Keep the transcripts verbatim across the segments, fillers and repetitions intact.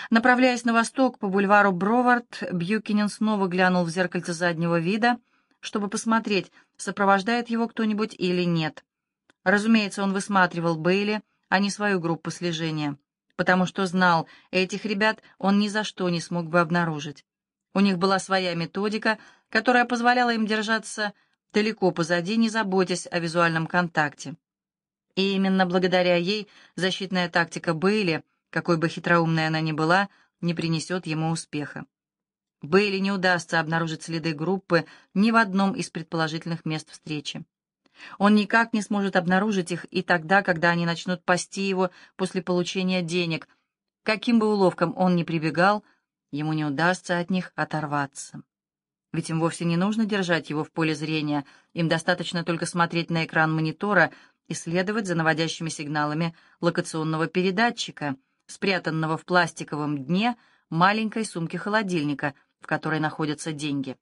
Направляясь на восток по бульвару Бровард, Бьюкинен снова глянул в зеркальце заднего вида, чтобы посмотреть, сопровождает его кто-нибудь или нет. Разумеется, он высматривал Бейли, а не свою группу слежения, потому что знал, этих ребят он ни за что не смог бы обнаружить. У них была своя методика, которая позволяла им держаться далеко позади, не заботясь о визуальном контакте. И именно благодаря ей защитная тактика Бейли, какой бы хитроумной она ни была, не принесет ему успеха. Бейли не удастся обнаружить следы группы ни в одном из предположительных мест встречи. Он никак не сможет обнаружить их и тогда, когда они начнут пасти его после получения денег. Каким бы уловкам он ни прибегал, ему не удастся от них оторваться. Ведь им вовсе не нужно держать его в поле зрения, им достаточно только смотреть на экран монитора и следовать за наводящими сигналами локационного передатчика, спрятанного в пластиковом дне маленькой сумки холодильника, в которой находятся деньги.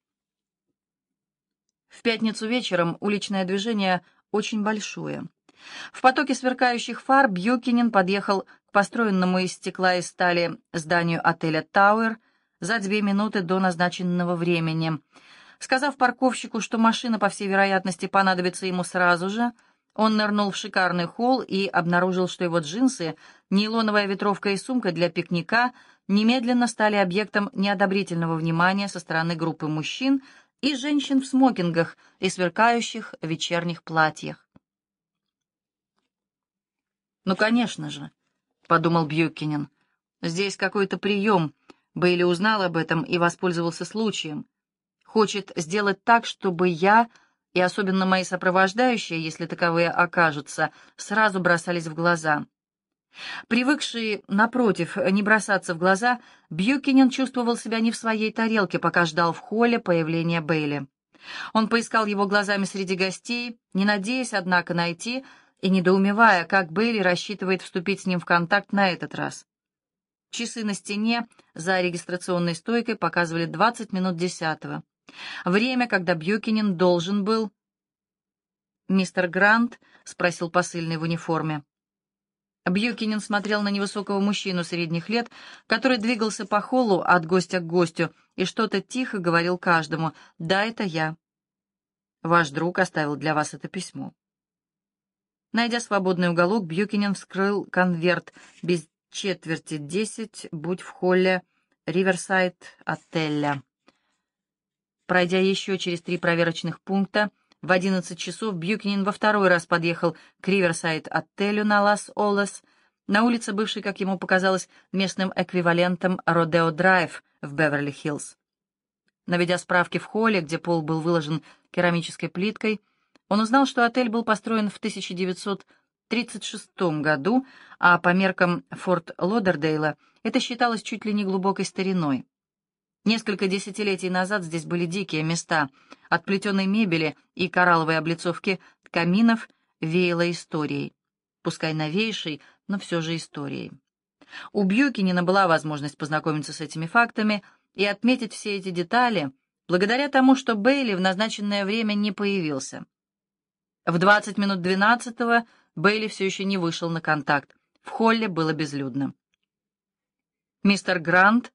В пятницу вечером уличное движение очень большое. В потоке сверкающих фар Бьюкинен подъехал к построенному из стекла и стали зданию отеля «Тауэр» за две минуты до назначенного времени. Сказав парковщику, что машина, по всей вероятности, понадобится ему сразу же, он нырнул в шикарный холл и обнаружил, что его джинсы, нейлоновая ветровка и сумка для пикника немедленно стали объектом неодобрительного внимания со стороны группы мужчин и женщин в смокингах и сверкающих вечерних платьях. «Ну, конечно же», — подумал Бьюкинен, — «здесь какой-то прием». Бейли узнал об этом и воспользовался случаем. Хочет сделать так, чтобы я, и особенно мои сопровождающие, если таковые окажутся, сразу бросались в глаза. Привыкший, напротив, не бросаться в глаза, Бьюкинен чувствовал себя не в своей тарелке, пока ждал в холле появления Бейли. Он поискал его глазами среди гостей, не надеясь, однако, найти, и недоумевая, как Бейли рассчитывает вступить с ним в контакт на этот раз. Часы на стене за регистрационной стойкой показывали двадцать минут десятого. Время, когда Бьюкинен должен был... «Мистер Грант?» — спросил посыльный в униформе. Бьюкинен смотрел на невысокого мужчину средних лет, который двигался по холлу от гостя к гостю и что-то тихо говорил каждому. «Да, это я. Ваш друг оставил для вас это письмо». Найдя свободный уголок, Бьюкинен вскрыл конверт. Без четверти десять, будь в холле Риверсайд отеля. Пройдя еще через три проверочных пункта, в одиннадцать часов Бьюкинен во второй раз подъехал к Риверсайд отелю на Лас-Оллес, на улице, бывшей, как ему показалось, местным эквивалентом Родео-Драйв в Беверли-Хиллз. Наведя справки в холле, где пол был выложен керамической плиткой, он узнал, что отель был построен в тысяча девятьсот тридцать шестом году, а по меркам Форт Лодердейла это считалось чуть ли не глубокой стариной. Несколько десятилетий назад здесь были дикие места. От плетеной мебели и коралловой облицовки каминов веяло историей. Пускай новейшей, но все же историей. У Бьюкинена была возможность познакомиться с этими фактами и отметить все эти детали благодаря тому, что Бейли в назначенное время не появился. В двадцать минут двенадцатого Бейли все еще не вышел на контакт. В холле было безлюдно. «Мистер Грант?»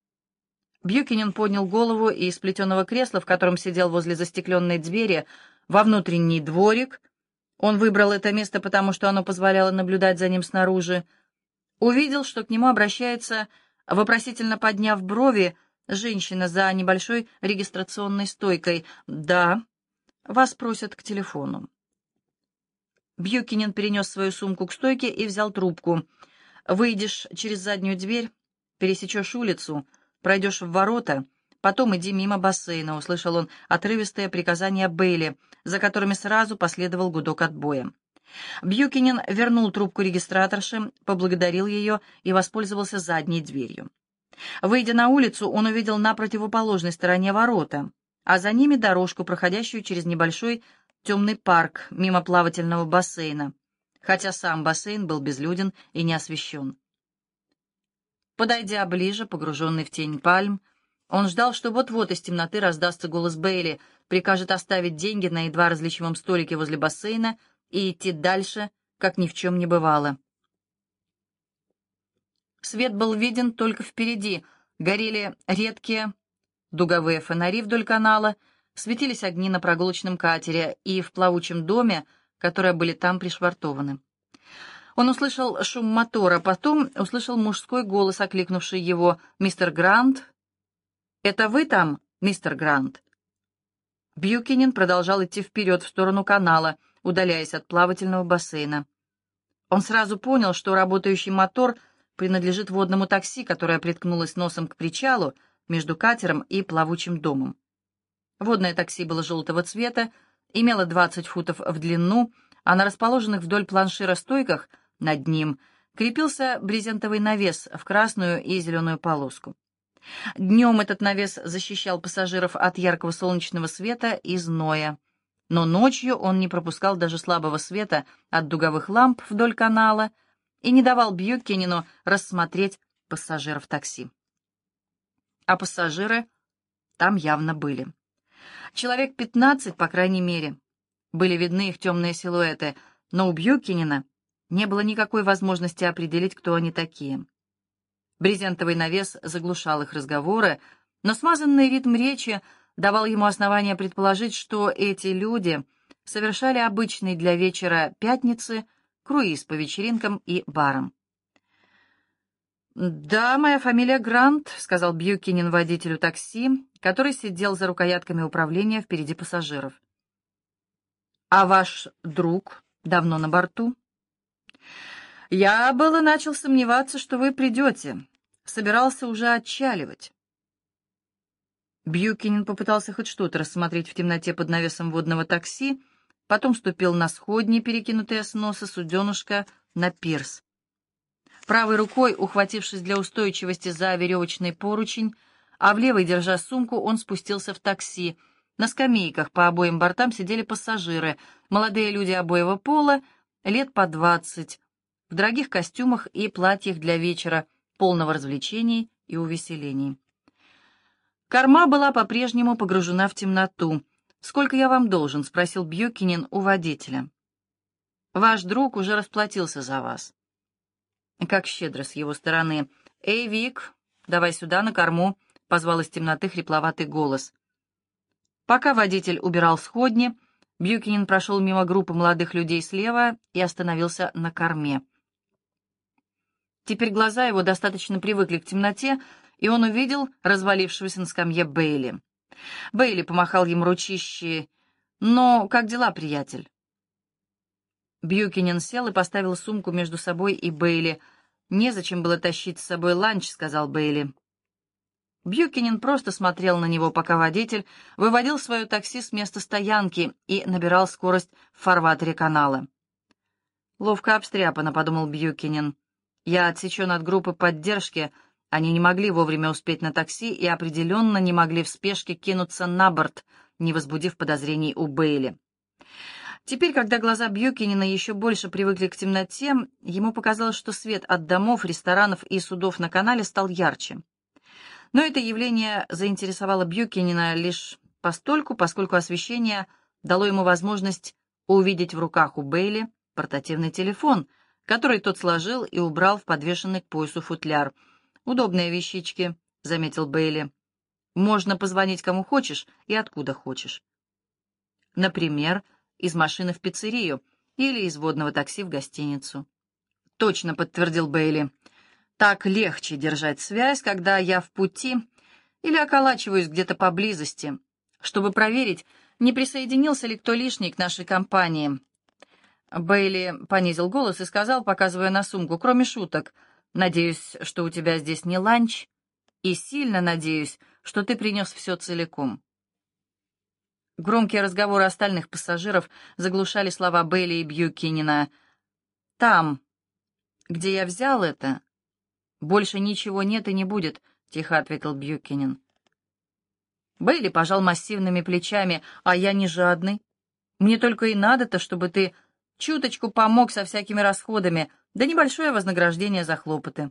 Бьюкинен поднял голову и из плетеного кресла, в котором сидел возле застекленной двери, во внутренний дворик. Он выбрал это место, потому что оно позволяло наблюдать за ним снаружи. Увидел, что к нему обращается, вопросительно подняв брови, женщина за небольшой регистрационной стойкой. «Да, вас просят к телефону». Бьюкинен перенес свою сумку к стойке и взял трубку. «Выйдешь через заднюю дверь, пересечешь улицу, пройдешь в ворота, потом иди мимо бассейна», — услышал он отрывистое приказание Бейли, за которыми сразу последовал гудок отбоя. Бьюкинен вернул трубку регистраторше, поблагодарил ее и воспользовался задней дверью. Выйдя на улицу, он увидел на противоположной стороне ворота, а за ними дорожку, проходящую через небольшой темный парк мимо плавательного бассейна, хотя сам бассейн был безлюден и не освещен. Подойдя ближе, погруженный в тень пальм, он ждал, что вот-вот из темноты раздастся голос Бейли, прикажет оставить деньги на едва различимом столике возле бассейна и идти дальше, как ни в чем не бывало. Свет был виден только впереди. Горели редкие дуговые фонари вдоль канала, светились огни на прогулочном катере и в плавучем доме, которые были там пришвартованы. Он услышал шум мотора, потом услышал мужской голос, окликнувший его: «Мистер Грант?» «Это вы там, мистер Грант?» Бьюкенен продолжал идти вперед в сторону канала, удаляясь от плавательного бассейна. Он сразу понял, что работающий мотор принадлежит водному такси, которое приткнулось носом к причалу между катером и плавучим домом. Водное такси было желтого цвета, имело двадцать футов в длину, а на расположенных вдоль планшира стойках над ним крепился брезентовый навес в красную и зеленую полоску. Днем этот навес защищал пассажиров от яркого солнечного света и зноя, но ночью он не пропускал даже слабого света от дуговых ламп вдоль канала и не давал Бьюкенену рассмотреть пассажиров такси. А пассажиры там явно были. Человек пятнадцать, по крайней мере. Были видны их темные силуэты, но у Бьюкенена не было никакой возможности определить, кто они такие. Брезентовый навес заглушал их разговоры, но смазанный ритм речи давал ему основание предположить, что эти люди совершали обычный для вечера пятницы круиз по вечеринкам и барам. «Да, моя фамилия Грант», — сказал Бьюкенен водителю такси, который сидел за рукоятками управления впереди пассажиров. «А ваш друг давно на борту?» «Я было начал сомневаться, что вы придете. Собирался уже отчаливать». Бьюкенен попытался хоть что-то рассмотреть в темноте под навесом водного такси, потом ступил на сходни, перекинутые с носа суденышка на пирс. Правой рукой, ухватившись для устойчивости за веревочный поручень, а в левой, держа сумку, он спустился в такси. На скамейках по обоим бортам сидели пассажиры, молодые люди обоего пола, лет по двадцать, в дорогих костюмах и платьях для вечера, полного развлечений и увеселений. Корма была по-прежнему погружена в темноту. «Сколько я вам должен?» — спросил Бьюкенен у водителя. «Ваш друг уже расплатился за вас». Как щедро с его стороны. «Эй, Вик, давай сюда, на корму», — позвал из темноты хрипловатый голос. Пока водитель убирал сходни, Бьюкенен прошел мимо группы молодых людей слева и остановился на корме. Теперь глаза его достаточно привыкли к темноте, и он увидел развалившегося на скамье Бейли. Бейли помахал ему ручищей. «Но как дела, приятель?» Бьюкенен сел и поставил сумку между собой и Бейли. «Незачем было тащить с собой ланч», — сказал Бейли. Бьюкенен просто смотрел на него, пока водитель выводил свое такси с места стоянки и набирал скорость в фарватере канала. «Ловко обстряпано», — подумал Бьюкенен. «Я отсечен от группы поддержки. Они не могли вовремя успеть на такси и определенно не могли в спешке кинуться на борт, не возбудив подозрений у Бейли». Теперь, когда глаза Бьюкенена еще больше привыкли к темноте, ему показалось, что свет от домов, ресторанов и судов на канале стал ярче. Но это явление заинтересовало Бьюкенена лишь постольку, поскольку освещение дало ему возможность увидеть в руках у Бейли портативный телефон, который тот сложил и убрал в подвешенный к поясу футляр. «Удобные вещички», — заметил Бейли. «Можно позвонить кому хочешь и откуда хочешь. Например, из машины в пиццерию или из водного такси в гостиницу». «Точно», — подтвердил Бейли. «Так легче держать связь, когда я в пути или околачиваюсь где-то поблизости, чтобы проверить, не присоединился ли кто лишний к нашей компании». Бейли понизил голос и сказал, показывая на сумку: «Кроме шуток, надеюсь, что у тебя здесь не ланч, и сильно надеюсь, что ты принес все целиком». Громкие разговоры остальных пассажиров заглушали слова Бейли и Бьюкенена. «Там, где я взял это, больше ничего нет и не будет», — тихо ответил Бьюкенен. Бейли пожал массивными плечами. «А я не жадный. Мне только и надо-то, чтобы ты чуточку помог со всякими расходами, да небольшое вознаграждение за хлопоты».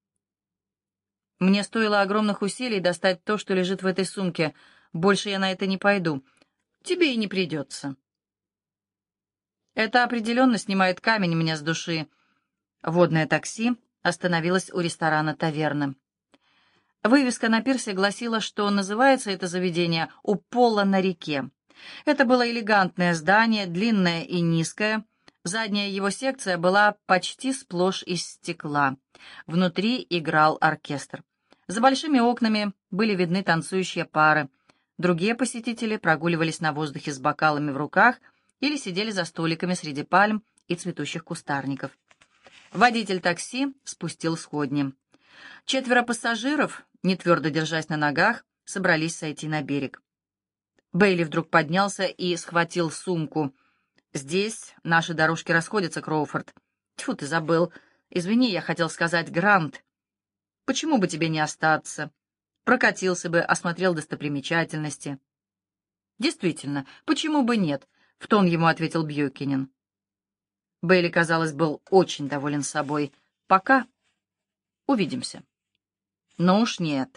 «Мне стоило огромных усилий достать то, что лежит в этой сумке. Больше я на это не пойду. Тебе и не придется». Это определенно снимает камень у меня с души. Водное такси остановилась у ресторана таверны. Вывеска на пирсе гласила, что называется это заведение «У пола на реке». Это было элегантное здание, длинное и низкое. Задняя его секция была почти сплошь из стекла. Внутри играл оркестр. За большими окнами были видны танцующие пары. Другие посетители прогуливались на воздухе с бокалами в руках или сидели за столиками среди пальм и цветущих кустарников. Водитель такси спустил сходни. Четверо пассажиров, не твердо держась на ногах, собрались сойти на берег. Бейли вдруг поднялся и схватил сумку. «Здесь наши дорожки расходятся, Кроуфорд». «Тьфу, ты забыл. Извини, я хотел сказать Грант. Почему бы тебе не остаться? Прокатился бы, осмотрел достопримечательности». «Действительно, почему бы нет?» — в тон ему ответил Бьюкинен. Бейли, казалось, был очень доволен собой. «Пока. Увидимся». «Ну уж нет».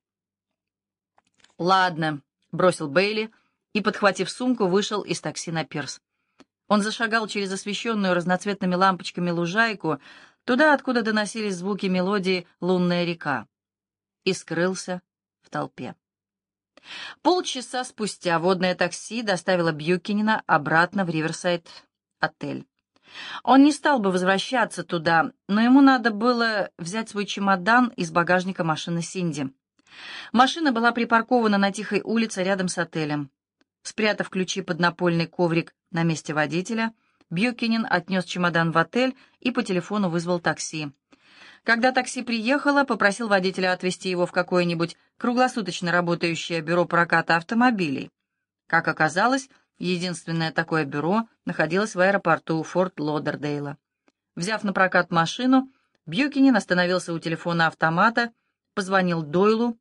«Ладно», — бросил Бейли и, подхватив сумку, вышел из такси на пирс. Он зашагал через освещенную разноцветными лампочками лужайку, туда, откуда доносились звуки мелодии «Лунная река», и скрылся в толпе. Полчаса спустя водное такси доставило Бьюкинена обратно в Риверсайд-отель. Он не стал бы возвращаться туда, но ему надо было взять свой чемодан из багажника машины Синди. Машина была припаркована на тихой улице рядом с отелем. Спрятав ключи под напольный коврик на месте водителя, Бьюкинен отнес чемодан в отель и по телефону вызвал такси. Когда такси приехало, попросил водителя отвезти его в какое-нибудь круглосуточно работающее бюро проката автомобилей. Как оказалось, единственное такое бюро находилось в аэропорту Форт Лодердейла. Взяв на прокат машину, Бьюкинен остановился у телефона автомата, позвонил Дойлу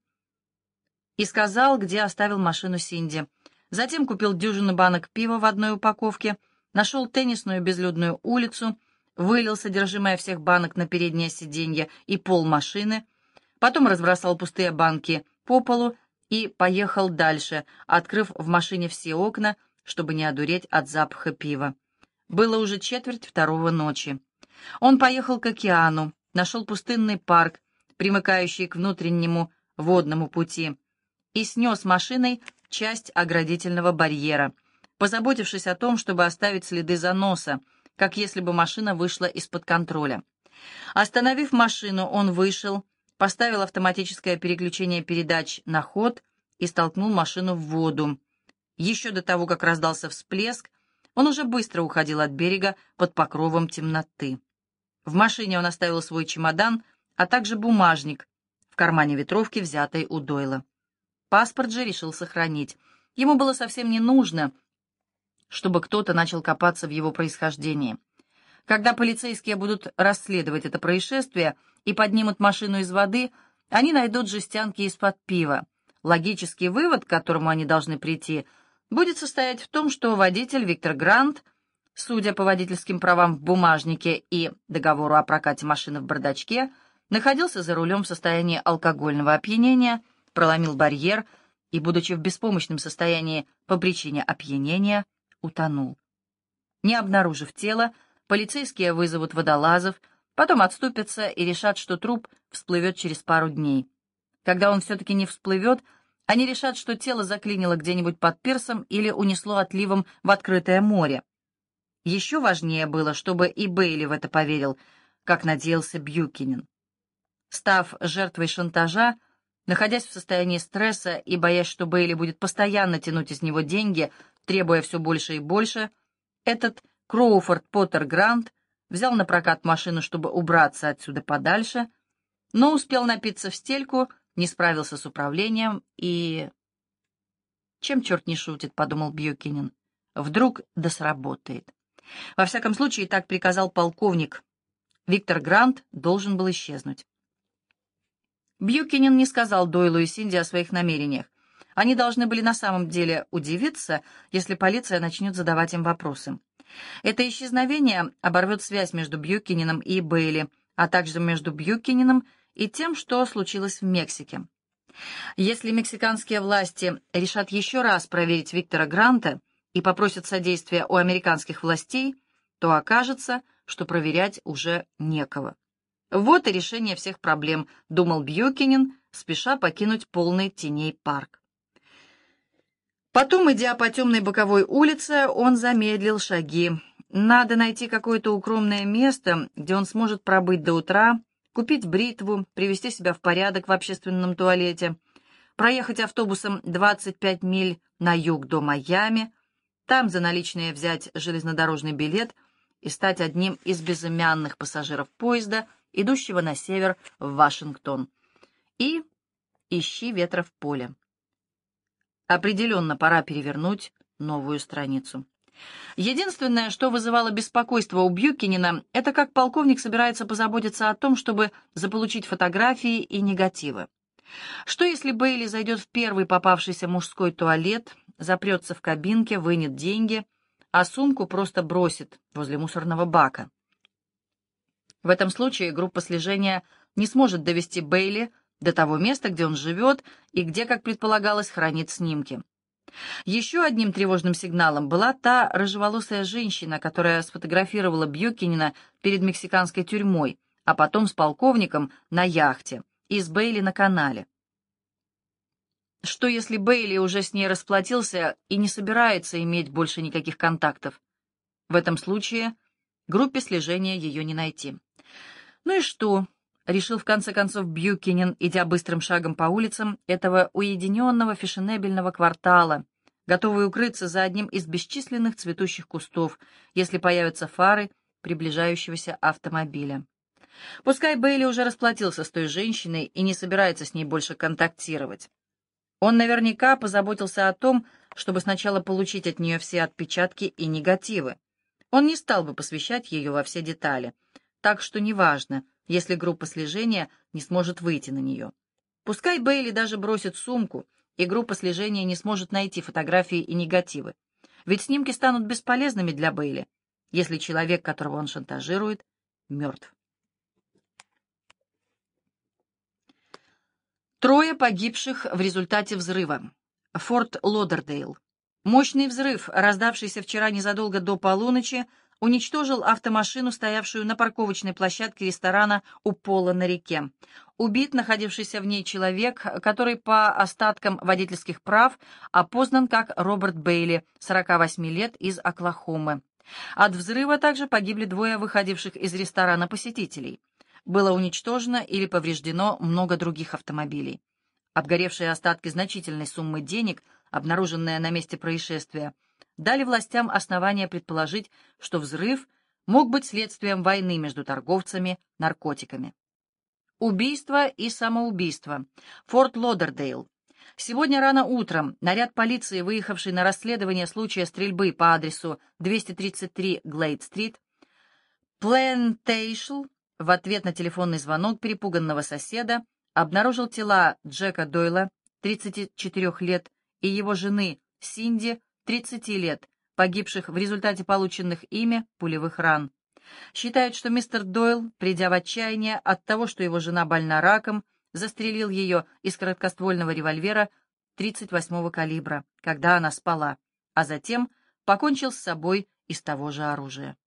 и сказал, где оставил машину Синди. Затем купил дюжину банок пива в одной упаковке, нашел теннисную безлюдную улицу, вылил содержимое всех банок на переднее сиденье и пол машины, потом разбросал пустые банки по полу и поехал дальше, открыв в машине все окна, чтобы не одуреть от запаха пива. Было уже четверть второго ночи. Он поехал к океану, нашел пустынный парк, примыкающий к внутреннему водному пути, и снес машиной часть оградительного барьера, позаботившись о том, чтобы оставить следы заноса, как если бы машина вышла из-под контроля. Остановив машину, он вышел, поставил автоматическое переключение передач на ход и столкнул машину в воду. Еще до того, как раздался всплеск, он уже быстро уходил от берега под покровом темноты. В машине он оставил свой чемодан, а также бумажник в кармане ветровки, взятой у Дойла. Паспорт же решил сохранить. Ему было совсем не нужно, чтобы кто-то начал копаться в его происхождении. Когда полицейские будут расследовать это происшествие и поднимут машину из воды, они найдут жестянки из-под пива. Логический вывод, к которому они должны прийти, будет состоять в том, что водитель Виктор Грант, судя по водительским правам в бумажнике и договору о прокате машины в бардачке, находился за рулем в состоянии алкогольного опьянения, проломил барьер и, будучи в беспомощном состоянии по причине опьянения, утонул. Не обнаружив тело, полицейские вызовут водолазов, потом отступятся и решат, что труп всплывет через пару дней. Когда он все-таки не всплывет, они решат, что тело заклинило где-нибудь под пирсом или унесло отливом в открытое море. Еще важнее было, чтобы и Бейли в это поверил, как надеялся Бьюкинен. Став жертвой шантажа, находясь в состоянии стресса и боясь, что Бейли будет постоянно тянуть из него деньги, требуя все больше и больше, этот Кроуфорд Поттер Грант взял на прокат машину, чтобы убраться отсюда подальше, но успел напиться в стельку, не справился с управлением и... «Чем черт не шутит», — подумал Бьюкинен. «Вдруг да сработает». Во всяком случае, так приказал полковник. Виктор Грант должен был исчезнуть. Бьюкинен не сказал Дойлу и Синди о своих намерениях. Они должны были на самом деле удивиться, если полиция начнет задавать им вопросы. Это исчезновение оборвет связь между Бьюкиненом и Бейли, а также между Бьюкиненом и тем, что случилось в Мексике. Если мексиканские власти решат еще раз проверить Виктора Гранта и попросят содействия у американских властей, то окажется, что проверять уже некого. Вот и решение всех проблем, думал Бьюкенен, спеша покинуть полный теней парк. Потом, идя по темной боковой улице, он замедлил шаги. Надо найти какое-то укромное место, где он сможет пробыть до утра, купить бритву, привести себя в порядок в общественном туалете, проехать автобусом двадцать пять миль на юг до Майами, там за наличные взять железнодорожный билет и стать одним из безымянных пассажиров поезда, идущего на север в Вашингтон. И ищи ветра в поле. Определенно пора перевернуть новую страницу. Единственное, что вызывало беспокойство у Бьюкенена, это как полковник собирается позаботиться о том, чтобы заполучить фотографии и негативы. Что если Бейли зайдет в первый попавшийся мужской туалет, запрется в кабинке, вынет деньги, а сумку просто бросит возле мусорного бака? В этом случае группа слежения не сможет довести Бейли до того места, где он живет и где, как предполагалось, хранит снимки. Еще одним тревожным сигналом была та рыжеволосая женщина, которая сфотографировала Бьюкенена перед мексиканской тюрьмой, а потом с полковником на яхте и с Бейли на канале. Что если Бейли уже с ней расплатился и не собирается иметь больше никаких контактов? В этом случае группе слежения ее не найти. Ну и что? Решил в конце концов Бьюкенен, идя быстрым шагом по улицам этого уединенного фешенебельного квартала, готовый укрыться за одним из бесчисленных цветущих кустов, если появятся фары приближающегося автомобиля. Пускай Бейли уже расплатился с той женщиной и не собирается с ней больше контактировать. Он наверняка позаботился о том, чтобы сначала получить от нее все отпечатки и негативы. Он не стал бы посвящать ее во все детали, так что неважно, если группа слежения не сможет выйти на нее. Пускай Бейли даже бросит сумку, и группа слежения не сможет найти фотографии и негативы. Ведь снимки станут бесполезными для Бейли, если человек, которого он шантажирует, мертв. Трое погибших в результате взрыва. Форт Лодердейл. Мощный взрыв, раздавшийся вчера незадолго до полуночи, уничтожил автомашину, стоявшую на парковочной площадке ресторана у Пола на реке. Убит находившийся в ней человек, который по остаткам водительских прав опознан как Роберт Бейли, сорока восьми лет, из Оклахомы. От взрыва также погибли двое выходивших из ресторана посетителей. Было уничтожено или повреждено много других автомобилей. Обгоревшие остатки значительной суммы денег, обнаруженные на месте происшествия, дали властям основания предположить, что взрыв мог быть следствием войны между торговцами наркотиками. Убийство и самоубийство. Форт Лодердейл. Сегодня рано утром наряд полиции, выехавший на расследование случая стрельбы по адресу двести тридцать три Глейд-стрит, Плентейшл, в ответ на телефонный звонок перепуганного соседа, обнаружил тела Джека Дойла, тридцати четырёх лет, и его жены Синди, тридцати лет, погибших в результате полученных ими пулевых ран. Считают, что мистер Дойл, придя в отчаяние от того, что его жена больна раком, застрелил ее из короткоствольного револьвера тридцать восьмого калибра, когда она спала, а затем покончил с собой из того же оружия.